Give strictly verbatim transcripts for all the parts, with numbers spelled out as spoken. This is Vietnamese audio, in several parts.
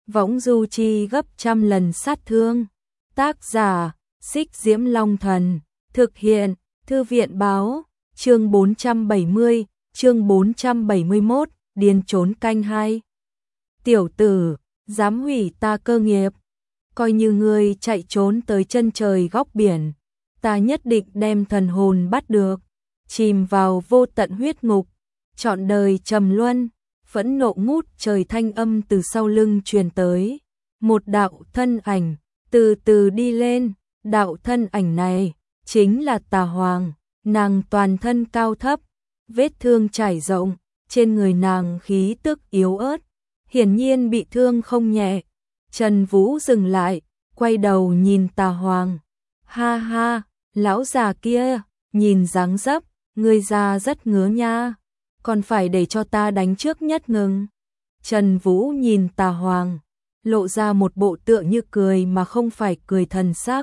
võng du chi gấp trăm lần sát thương. Tác giả, Xích Diễm Long Thần, thực hiện, Thư viện Báo, chương bốn trăm bảy mươi, chương bốn trăm bảy mươi mốt, điên trốn canh hai. Tiểu tử, dám hủy ta cơ nghiệp, coi như ngươi chạy trốn tới chân trời góc biển, ta nhất định đem thần hồn bắt được, chìm vào vô tận huyết ngục, trọn đời trầm luân. Phẫn nộ ngút trời thanh âm từ sau lưng truyền tới, một đạo thân ảnh từ từ đi lên, đạo thân ảnh này chính là Tà Hoàng, nàng toàn thân cao thấp, vết thương trải rộng, trên người nàng khí tức yếu ớt, hiển nhiên bị thương không nhẹ. Trần Vũ dừng lại, quay đầu nhìn Tà Hoàng, ha ha, lão già kia, nhìn dáng dấp, ngươi già rất ngứa nha. Còn phải để cho ta đánh trước nhất ngừng. Trần Vũ nhìn Tà Hoàng, lộ ra một bộ tựa như cười mà không phải cười thần sắc.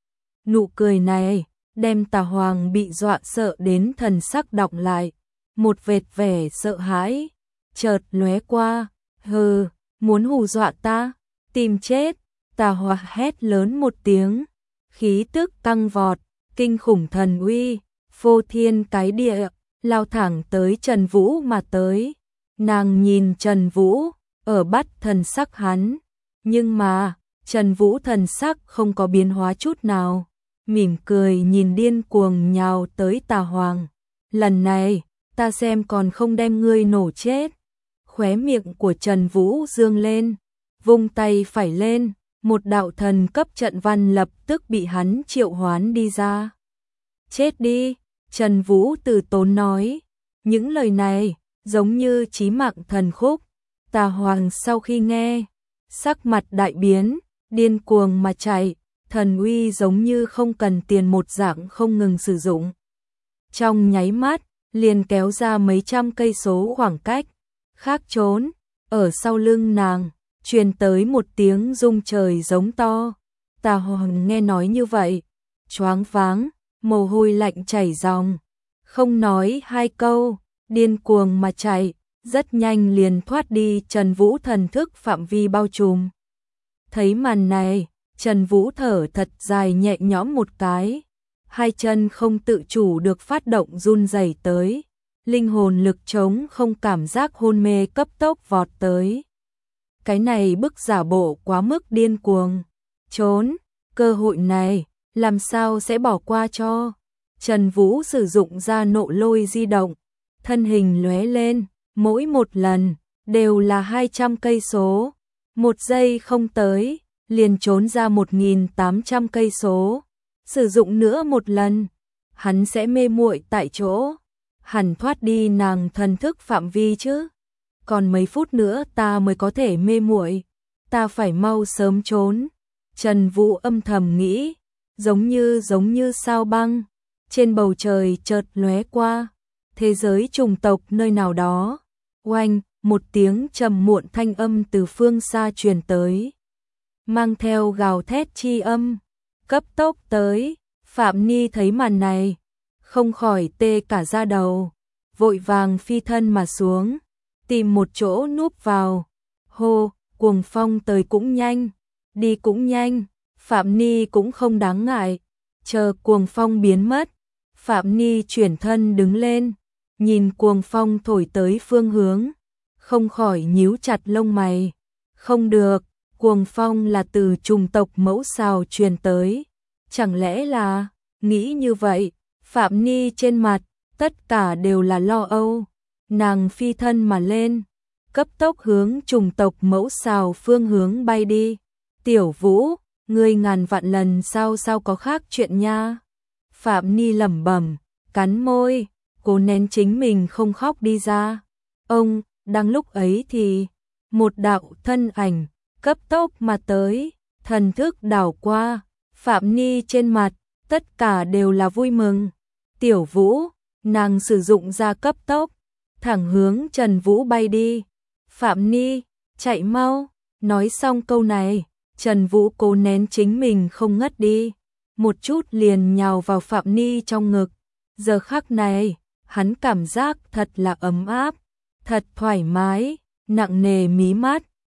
Nụ cười này, đem Tà Hoàng bị dọa sợ đến thần sắc đọng lại. Một vệt vẻ sợ hãi, chợt lóe qua, hừ, muốn hù dọa ta, tìm chết. Tà Hoàng hét lớn một tiếng, khí tức tăng vọt, kinh khủng thần uy, phô thiên cái địa. Lao thẳng tới Trần Vũ mà tới. Nàng nhìn Trần Vũ, ở bắt thần sắc hắn. Nhưng mà, Trần Vũ thần sắc không có biến hóa chút nào. Mỉm cười nhìn điên cuồng nhào tới Tà Hoàng. Lần này, ta xem còn không đem ngươi nổ chết. Khóe miệng của Trần Vũ dương lên, vung tay phải lên. Một đạo thần cấp trận văn lập tức bị hắn triệu hoán đi ra. Chết đi! Trần Vũ từ tốn nói, những lời này giống như chí mạng thần khúc. Tà Hoàng sau khi nghe, sắc mặt đại biến, điên cuồng mà chạy, thần uy giống như không cần tiền một dạng không ngừng sử dụng. Trong nháy mắt, liền kéo ra mấy trăm cây số khoảng cách, khác trốn, ở sau lưng nàng, truyền tới một tiếng rung trời giống to. Tà Hoàng nghe nói như vậy, choáng váng, mồ hôi lạnh chảy ròng, không nói hai câu, điên cuồng mà chạy, rất nhanh liền thoát đi Trần Vũ thần thức phạm vi bao trùm. Thấy màn này, Trần Vũ thở thật dài nhẹ nhõm một cái, hai chân không tự chủ được phát động run rẩy tới, linh hồn lực trống không cảm giác hôn mê cấp tốc vọt tới. Cái này bức giả bộ quá mức điên cuồng, trốn, cơ hội này làm sao sẽ bỏ qua cho. Trần Vũ sử dụng ra nộ lôi di động, thân hình lóe lên, mỗi một lần đều là hai trăm cây số, một giây không tới, liền trốn ra một nghìn tám trăm cây số. Sử dụng nữa một lần, hắn sẽ mê muội tại chỗ, hẳn thoát đi nàng thần thức phạm vi chứ. Còn mấy phút nữa ta mới có thể mê muội, ta phải mau sớm trốn. Trần Vũ âm thầm nghĩ, giống như giống như sao băng, trên bầu trời chợt lóe qua, thế giới trùng tộc nơi nào đó. Oanh, một tiếng trầm muộn thanh âm từ phương xa truyền tới, mang theo gào thét chi âm, cấp tốc tới. Phạm Ni thấy màn này, không khỏi tê cả da đầu, vội vàng phi thân mà xuống, tìm một chỗ núp vào. Hô, cuồng phong tới cũng nhanh, đi cũng nhanh, Phạm Ni cũng không đáng ngại, chờ cuồng phong biến mất, Phạm Ni chuyển thân đứng lên, nhìn cuồng phong thổi tới phương hướng, không khỏi nhíu chặt lông mày. Không được, cuồng phong là từ trùng tộc mẫu sao truyền tới, chẳng lẽ là, nghĩ như vậy, Phạm Ni trên mặt, tất cả đều là lo âu, nàng phi thân mà lên, cấp tốc hướng trùng tộc mẫu sao phương hướng bay đi. Tiểu Vũ, ngươi ngàn vạn lần sao sao có khác chuyện nha. Phạm Ni lẩm bẩm, cắn môi, cố nén chính mình không khóc đi ra. Ông, đang lúc ấy thì, một đạo thân ảnh, cấp tốc mà tới, thần thức đảo qua, Phạm Ni trên mặt, tất cả đều là vui mừng. Tiểu Vũ, nàng sử dụng ra cấp tốc, thẳng hướng Trần Vũ bay đi. Phạm Ni, chạy mau, nói xong câu này, Trần Vũ cố nén chính mình không ngất đi, một chút liền nhào vào Phạm Ni trong ngực. Giờ khắc này, hắn cảm giác thật là ấm áp, thật thoải mái, nặng nề mí mắt,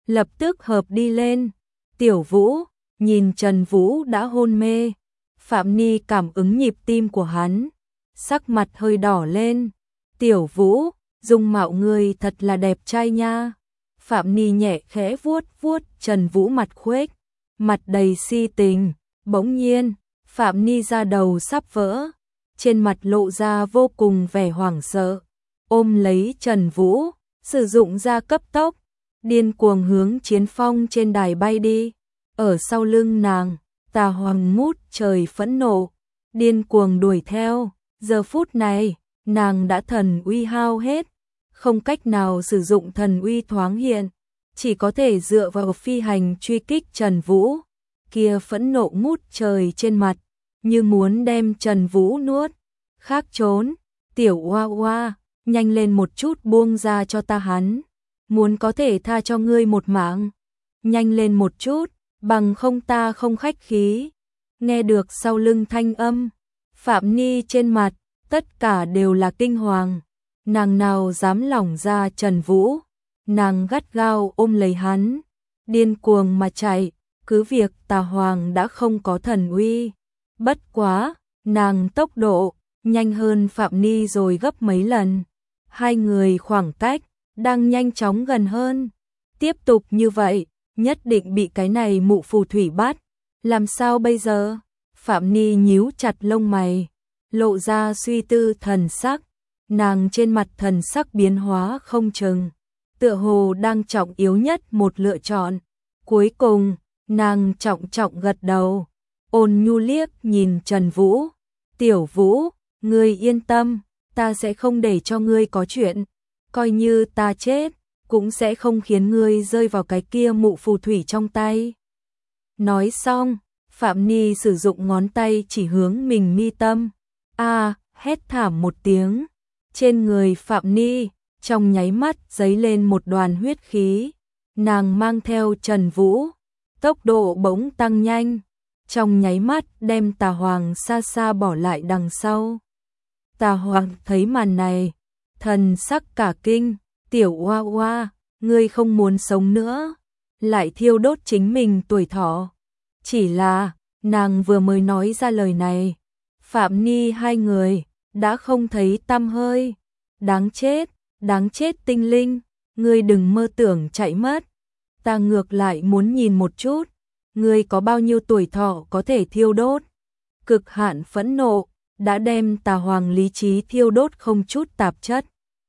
lập tức hợp đi lên. Tiểu Vũ, nhìn Trần Vũ đã hôn mê, Phạm Ni cảm ứng nhịp tim của hắn, sắc mặt hơi đỏ lên. Tiểu Vũ, dung mạo ngươi thật là đẹp trai nha. Phạm Ni nhẹ khẽ vuốt vuốt Trần Vũ mặt khuếch, mặt đầy si tình. Bỗng nhiên, Phạm Ni da đầu sắp vỡ, trên mặt lộ ra vô cùng vẻ hoảng sợ, ôm lấy Trần Vũ, sử dụng ra cấp tốc, điên cuồng hướng chiến phong trên đài bay đi. Ở sau lưng nàng, Tà Hoàng ngút trời phẫn nộ, điên cuồng đuổi theo. Giờ phút này, nàng đã thần uy hao hết, không cách nào sử dụng thần uy thoáng hiện, chỉ có thể dựa vào phi hành truy kích Trần Vũ. Kia phẫn nộ ngút trời trên mặt, như muốn đem Trần Vũ nuốt. Khác trốn, tiểu oa oa, nhanh lên một chút buông ra cho ta hắn, muốn có thể tha cho ngươi một mạng. Nhanh lên một chút, bằng không ta không khách khí. Nghe được sau lưng thanh âm, Phạm Ni trên mặt, tất cả đều là kinh hoàng. Nàng nào dám lỏng ra Trần Vũ, nàng gắt gao ôm lấy hắn, điên cuồng mà chạy, cứ việc Tà Hoàng đã không có thần uy. Bất quá, nàng tốc độ nhanh hơn Phạm Ni rồi gấp mấy lần. Hai người khoảng cách đang nhanh chóng gần hơn. Tiếp tục như vậy, nhất định bị cái này mụ phù thủy bắt. Làm sao bây giờ? Phạm Ni nhíu chặt lông mày, lộ ra suy tư thần sắc. Nàng trên mặt thần sắc biến hóa không chừng, tựa hồ đang trọng yếu nhất một lựa chọn. Cuối cùng, nàng trọng trọng gật đầu, ôn nhu liếc nhìn Trần Vũ. Tiểu Vũ, ngươi yên tâm, ta sẽ không để cho ngươi có chuyện. Coi như ta chết, cũng sẽ không khiến ngươi rơi vào cái kia mụ phù thủy trong tay. Nói xong, Phạm Ni sử dụng ngón tay chỉ hướng mình mi tâm. A, hét thảm một tiếng. Trên người Phạm Ni, trong nháy mắt dấy lên một đoàn huyết khí. Nàng mang theo Trần Vũ, tốc độ bỗng tăng nhanh, trong nháy mắt đem Tà Hoàng xa xa bỏ lại đằng sau. Tà Hoàng thấy màn này, thần sắc cả kinh. Tiểu oa oa, ngươi không muốn sống nữa, lại thiêu đốt chính mình tuổi thọ. Chỉ là, nàng vừa mới nói ra lời này, Phạm Ni hai người đã không thấy tăm hơi. Đáng chết, đáng chết tinh linh, ngươi đừng mơ tưởng chạy mất. Ta ngược lại muốn nhìn một chút, ngươi có bao nhiêu tuổi thọ có thể thiêu đốt. Cực hạn phẫn nộ đã đem Tà Hoàng lý trí thiêu đốt không chút tạp chất.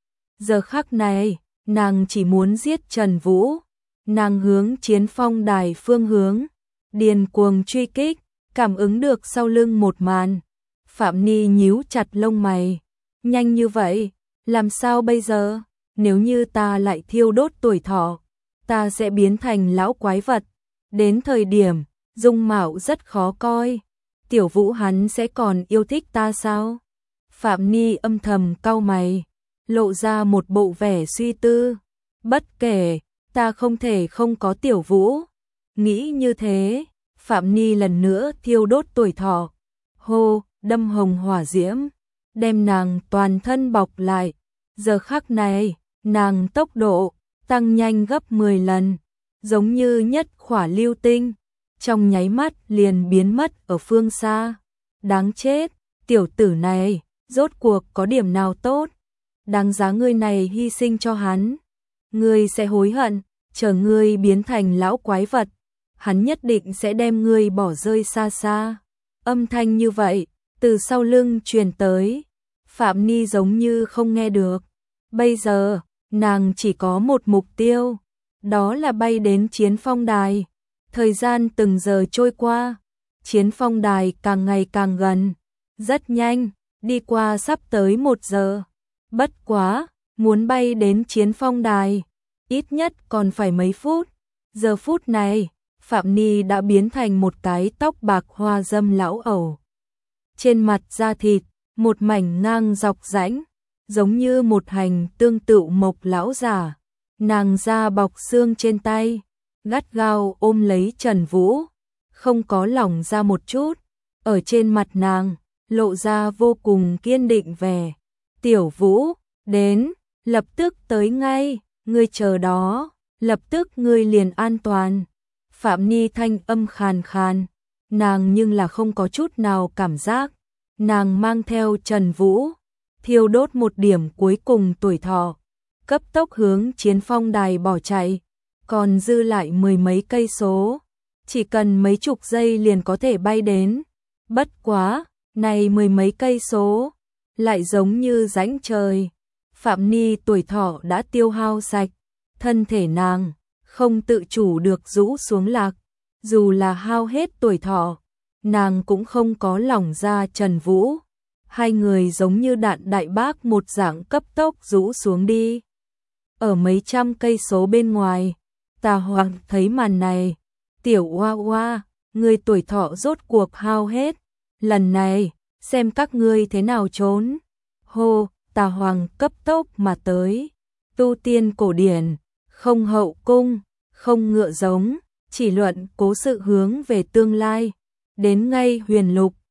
Giờ khắc này, nàng chỉ muốn giết Trần Vũ. Nàng hướng chiến phong đài phương hướng, điên cuồng truy kích, cảm ứng được sau lưng một màn. Phạm Ni nhíu chặt lông mày. Nhanh như vậy, làm sao bây giờ? Nếu như ta lại thiêu đốt tuổi thọ, ta sẽ biến thành lão quái vật. Đến thời điểm, dung mạo rất khó coi. Tiểu Vũ hắn sẽ còn yêu thích ta sao? Phạm Ni âm thầm cau mày, lộ ra một bộ vẻ suy tư. Bất kể, ta không thể không có Tiểu Vũ. Nghĩ như thế, Phạm Ni lần nữa thiêu đốt tuổi thọ. Hô, đâm hồng hỏa diễm, đem nàng toàn thân bọc lại. Giờ khắc này, nàng tốc độ tăng nhanh gấp mười lần, giống như nhất khỏa lưu tinh, trong nháy mắt liền biến mất ở phương xa. Đáng chết, tiểu tử này, rốt cuộc có điểm nào tốt? Đáng giá ngươi này hy sinh cho hắn. Ngươi sẽ hối hận, chờ ngươi biến thành lão quái vật, hắn nhất định sẽ đem ngươi bỏ rơi xa xa. Âm thanh như vậy, từ sau lưng truyền tới. Phạm Ni giống như không nghe được. Bây giờ, nàng chỉ có một mục tiêu, đó là bay đến chiến phong đài. Thời gian từng giờ trôi qua, chiến phong đài càng ngày càng gần. Rất nhanh, đi qua sắp tới một giờ. Bất quá, muốn bay đến chiến phong đài, ít nhất còn phải mấy phút. Giờ phút này, Phạm Ni đã biến thành một cái tóc bạc hoa dâm lão ẩu. Trên mặt da thịt, một mảnh ngang dọc rãnh, giống như một hành tương tự mộc lão giả. Nàng da bọc xương trên tay, gắt gao ôm lấy Trần Vũ, không có lỏng ra một chút. Ở trên mặt nàng, lộ ra vô cùng kiên định vẻ. Tiểu Vũ, đến, lập tức tới ngay, ngươi chờ đó. lập tức ngươi liền an toàn. Phạm Ni thanh âm khàn khàn, nàng nhưng là không có chút nào cảm giác. Nàng mang theo Trần Vũ, thiêu đốt một điểm cuối cùng tuổi thọ, cấp tốc hướng chiến phong đài bỏ chạy, còn dư lại mười mấy cây số, chỉ cần mấy chục giây liền có thể bay đến. Bất quá, này mười mấy cây số, lại giống như rãnh trời. Phạm Ni tuổi thọ đã tiêu hao sạch, thân thể nàng không tự chủ được rũ xuống lạc, dù là hao hết tuổi thọ, nàng cũng không có lỏng ra Trần Vũ. Hai người giống như đạn đại bác một dạng cấp tốc rũ xuống đi. Ở mấy trăm cây số bên ngoài, Tà Hoàng thấy màn này, tiểu Hoa Hoa, người tuổi thọ rốt cuộc hao hết, lần này, xem các ngươi thế nào trốn. Hô, Tà Hoàng cấp tốc mà tới, tu tiên cổ điển, không hậu cung, không ngựa giống, chỉ luận cố sự hướng về tương lai, đến ngay huyền lục,